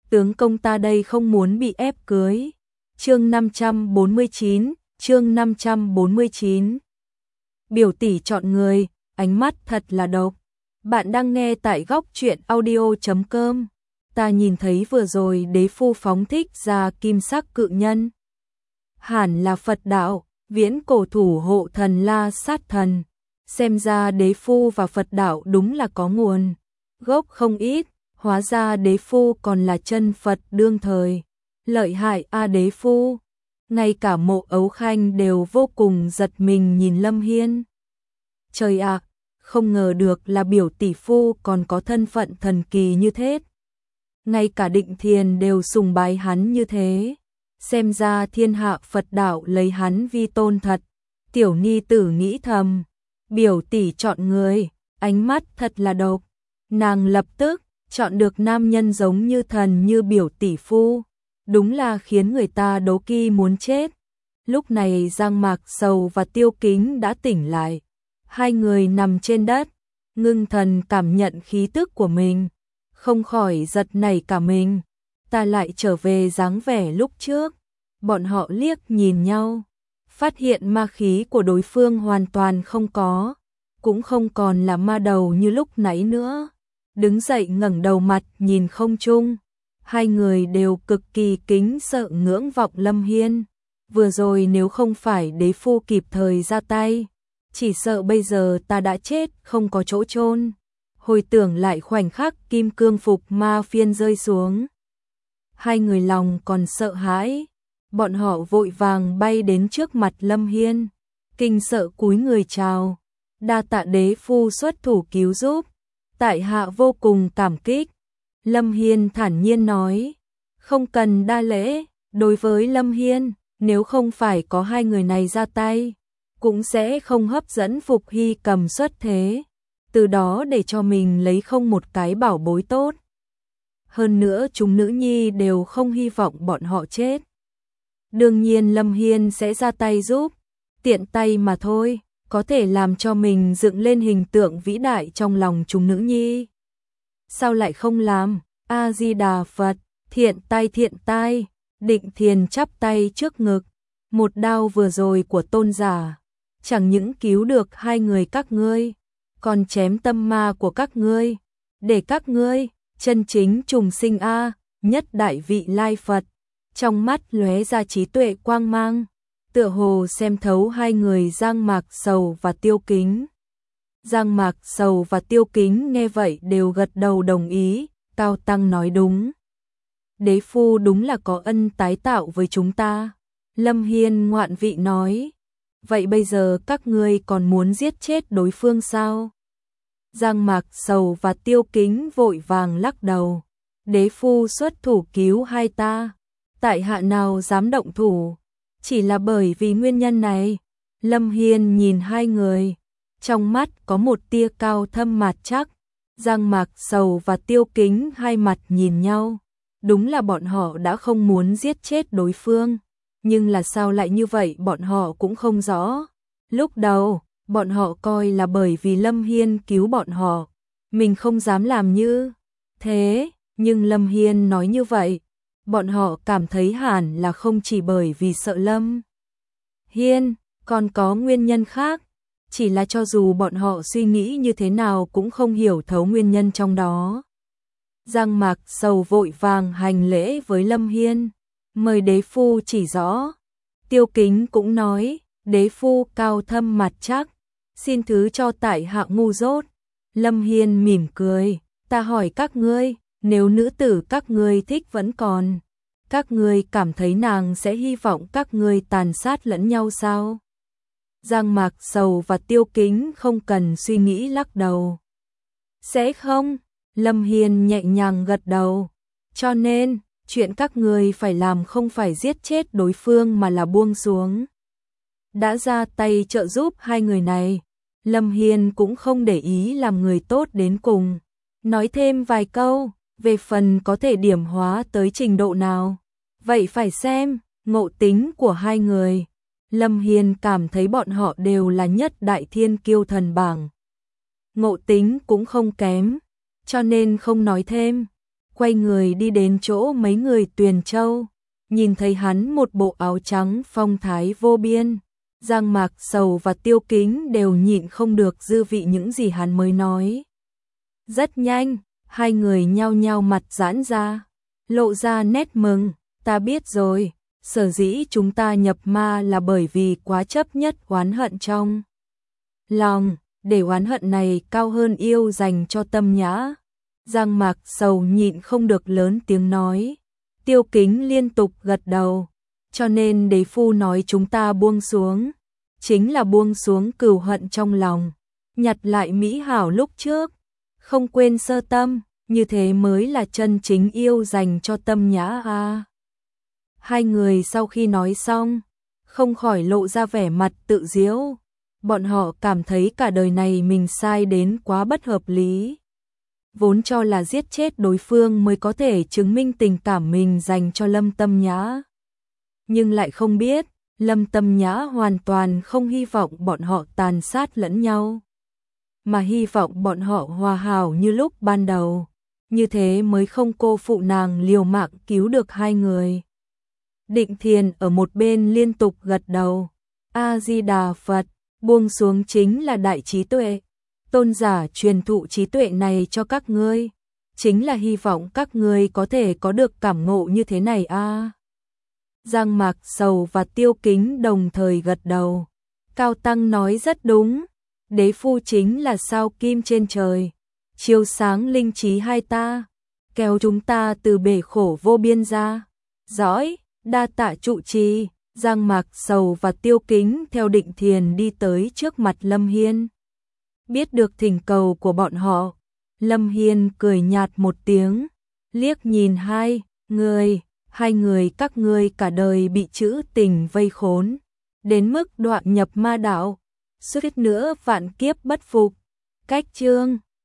tướng công ta đây không muốn bị ép cưới. Chương 549, chương 549. Biểu tỷ chọn người, ánh mắt thật là độc. Bạn đang nghe tại góc truyện audio.com. Ta nhìn thấy vừa rồi đế phu phóng thích ra kim sắc cự nhân. Hẳn là Phật đạo, viễn cổ thủ hộ thần La Sát thần. Xem ra đế phu và Phật đạo đúng là có nguồn gốc không ít, hóa ra đế phu còn là chân Phật đương thời. Lợi hại a đế phu. Ngay cả Mộ Ấu Khanh đều vô cùng giật mình nhìn Lâm Hiên. Trời ạ, không ngờ được là biểu tỷ phu còn có thân phận thần kỳ như thế. Ngay cả Định Thiền đều sùng bái hắn như thế. Xem ra thiên hạ Phật đạo lấy hắn vi tôn thật. Tiểu ni tử nghĩ thầm. Biểu tỷ chọn người, ánh mắt thật là độc. Nàng lập tức chọn được nam nhân giống như thần như biểu tỷ phu. Đúng là khiến người ta đố kỵ muốn chết. Lúc này Giang Mạc Sầu và Tiêu Kính đã tỉnh lại. Hai người nằm trên đất, ngưng thần cảm nhận khí tức của mình. Không khỏi giật nảy cả mình. Ta lại trở về dáng vẻ lúc trước. Bọn họ liếc nhìn nhau. Phát hiện ma khí của đối phương hoàn toàn không có. Cũng không còn là ma đầu như lúc nãy nữa. Đứng dậy ngẩng đầu mặt nhìn không trung. Hai người đều cực kỳ kính sợ ngưỡng vọng Lâm Hiên. Vừa rồi nếu không phải đế phu kịp thời ra tay, chỉ sợ bây giờ ta đã chết không có chỗ chôn. Hồi tưởng lại khoảnh khắc kim cương phục ma phiên rơi xuống. Hai người lòng còn sợ hãi. Bọn họ vội vàng bay đến trước mặt Lâm Hiên. Kinh sợ cúi người chào. Đa tạ đế phu xuất thủ cứu giúp. Tại hạ vô cùng cảm kích. Lâm Hiên thản nhiên nói. Không cần đa lễ. Đối với Lâm Hiên, nếu không phải có hai người này ra tay, cũng sẽ không hấp dẫn Phục Hy cầm xuất thế. Từ đó để cho mình lấy không một cái bảo bối tốt. Hơn nữa chúng nữ nhi đều không hy vọng bọn họ chết. Đương nhiên Lâm Hiên sẽ ra tay giúp. Tiện tay mà thôi, có thể làm cho mình dựng lên hình tượng vĩ đại trong lòng chúng nữ nhi. Sao lại không làm? A-di-đà Phật, thiện tay. Định Thiền chắp tay trước ngực. Một đao vừa rồi của tôn giả chẳng những cứu được hai người các ngươi, còn chém tâm ma của các ngươi, để các ngươi chân chính trùng sinh a, nhất đại vị lai Phật. Trong mắt lóe ra trí tuệ quang mang, tựa hồ xem thấu hai người Giang Mạc Sầu và Tiêu Kính. Giang Mạc Sầu và Tiêu Kính nghe vậy đều gật đầu đồng ý. Cao Tăng nói đúng. Đế phu đúng là có ân tái tạo với chúng ta. Lâm Hiên ngoạn vị nói. Vậy bây giờ các ngươi còn muốn giết chết đối phương sao? Giang Mạc Sầu và Tiêu Kính vội vàng lắc đầu. Đế phu xuất thủ cứu hai ta. Tại hạ nào dám động thủ. Chỉ là bởi vì nguyên nhân này. Lâm Hiên nhìn hai người. Trong mắt có một tia cao thâm mạt chắc. Giang Mạc Sầu và Tiêu Kính hai mặt nhìn nhau. Đúng là bọn họ đã không muốn giết chết đối phương. Nhưng là sao lại như vậy bọn họ cũng không rõ. Lúc đầu, bọn họ coi là bởi vì Lâm Hiên cứu bọn họ. Mình không dám làm như thế, nhưng Lâm Hiên nói như vậy. Bọn họ cảm thấy hẳn là không chỉ bởi vì sợ Lâm Hiên, còn có nguyên nhân khác. Chỉ là cho dù bọn họ suy nghĩ như thế nào cũng không hiểu thấu nguyên nhân trong đó. Giang Mạc Sầu vội vàng hành lễ với Lâm Hiên. Mời đế phu chỉ rõ. Tiêu Kính cũng nói, đế phu cao thâm mặt chắc. Xin thứ cho tại hạ ngu dốt. Lâm Hiên mỉm cười. Ta hỏi các ngươi, nếu nữ tử các ngươi thích vẫn còn, các ngươi cảm thấy nàng sẽ hy vọng các ngươi tàn sát lẫn nhau sao? Giang Mạc Sầu và Tiêu Kính không cần suy nghĩ lắc đầu. Sẽ không? Lâm Hiên nhẹ nhàng gật đầu. Cho nên, chuyện các ngươi phải làm không phải giết chết đối phương mà là buông xuống. Đã ra tay trợ giúp hai người này, Lâm Hiên cũng không để ý làm người tốt đến cùng. Nói thêm vài câu, về phần có thể điểm hóa tới trình độ nào. Vậy phải xem, ngộ tính của hai người. Lâm Hiên cảm thấy bọn họ đều là nhất đại thiên kiêu thần bảng. Ngộ tính cũng không kém, cho nên không nói thêm. quay người đi đến chỗ mấy người Tuyền Châu, nhìn thấy hắn một bộ áo trắng phong thái vô biên. Giang Mạc Sầu và Tiêu Kính đều nhịn không được dư vị những gì hắn mới nói. Rất nhanh, hai người nhao nhao mặt giãn ra, lộ ra nét mừng. Ta biết rồi, sở dĩ chúng ta nhập ma là bởi vì quá chấp nhất oán hận trong lòng, để oán hận này cao hơn yêu dành cho Tâm Nhã. Giang Mạc Sầu nhịn không được lớn tiếng nói. Tiêu Kính liên tục gật đầu. Cho nên đế phu nói chúng ta buông xuống, chính là buông xuống cừu hận trong lòng, nhặt lại mỹ hảo lúc trước, không quên sơ tâm, như thế mới là chân chính yêu dành cho Tâm Nhã a. Hai người sau khi nói xong, không khỏi lộ ra vẻ mặt tự giễu. Bọn họ cảm thấy cả đời này mình sai đến quá bất hợp lý. Vốn cho là giết chết đối phương mới có thể chứng minh tình cảm mình dành cho Lâm Tâm Nhã. Nhưng lại không biết, Lâm Tâm Nhã hoàn toàn không hy vọng bọn họ tàn sát lẫn nhau, mà hy vọng bọn họ hòa hảo như lúc ban đầu. Như thế mới không cô phụ nàng liều mạng cứu được hai người. Định Thiền ở một bên liên tục gật đầu. A-di-đà Phật, buông xuống chính là đại trí tuệ. Tôn giả truyền thụ trí tuệ này cho các ngươi, chính là hy vọng các ngươi có thể có được cảm ngộ như thế này a. Giang Mạc Sầu và Tiêu Kính đồng thời gật đầu. Cao Tăng nói rất đúng, đế phu chính là sao kim trên trời, chiếu sáng linh trí hai ta, kéo chúng ta từ bể khổ vô biên ra. Dõi, đa tạ trụ trì. Giang Mạc Sầu và Tiêu Kính theo Định Thiền đi tới trước mặt Lâm Hiên. Biết được thỉnh cầu của bọn họ, Lâm Hiên cười nhạt một tiếng, liếc nhìn hai người các ngươi cả đời bị trữ tình vây khốn, đến mức đoạn nhập ma đạo, suýt nữa vạn kiếp bất phục. Cách chương